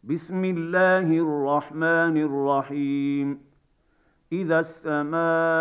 بسم الله الرحمن الرحيم. إذا السماء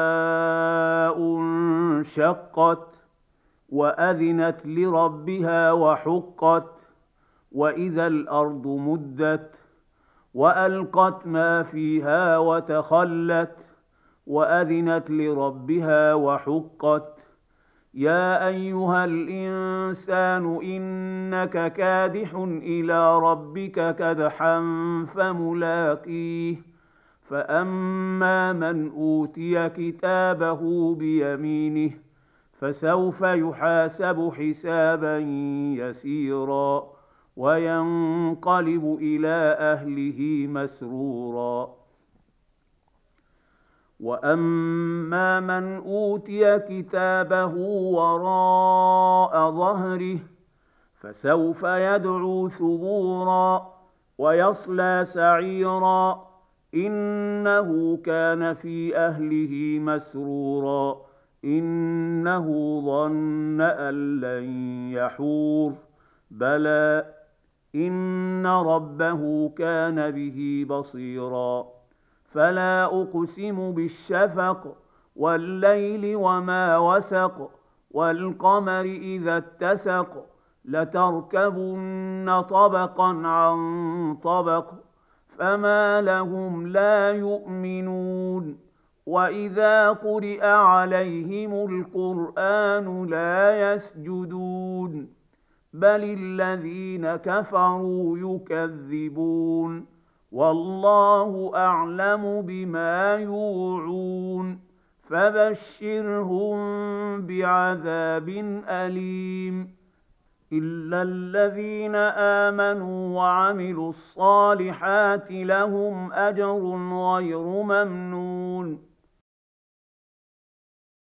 انشقت وأذنت لربها وحقت، وإذا الأرض مدت وألقت ما فيها وتخلت، وأذنت لربها وحقت. يا أيها الإنسان إنك كادح إلى ربك كدحا فملاقيه. فأما من أوتي كتابه بيمينه فسوف يحاسب حسابا يسيرا، وينقلب إلى أهله مسرورا. وأما من أوتي كتابه وراء ظهره فسوف يدعو ثبورا ويصلى سعيرا، إنه كان في أهله مسرورا، إنه ظن أن لن يحور. بلى إن ربه كان به بصيرا. فلا أقسم بالشفق والليل وما وسق، والقمر إذا اتسق، لتركبن طبقا عن طبق، فما لهم لا يؤمنون. وإذا قرئ عليهم القرآن لا يسجدون، بل الذين كفروا يكذبون. والله أعلم بما يوعون، فبشرهم بعذاب أليم. إلا الذين آمنوا وعملوا الصالحات لهم أجر غير ممنون.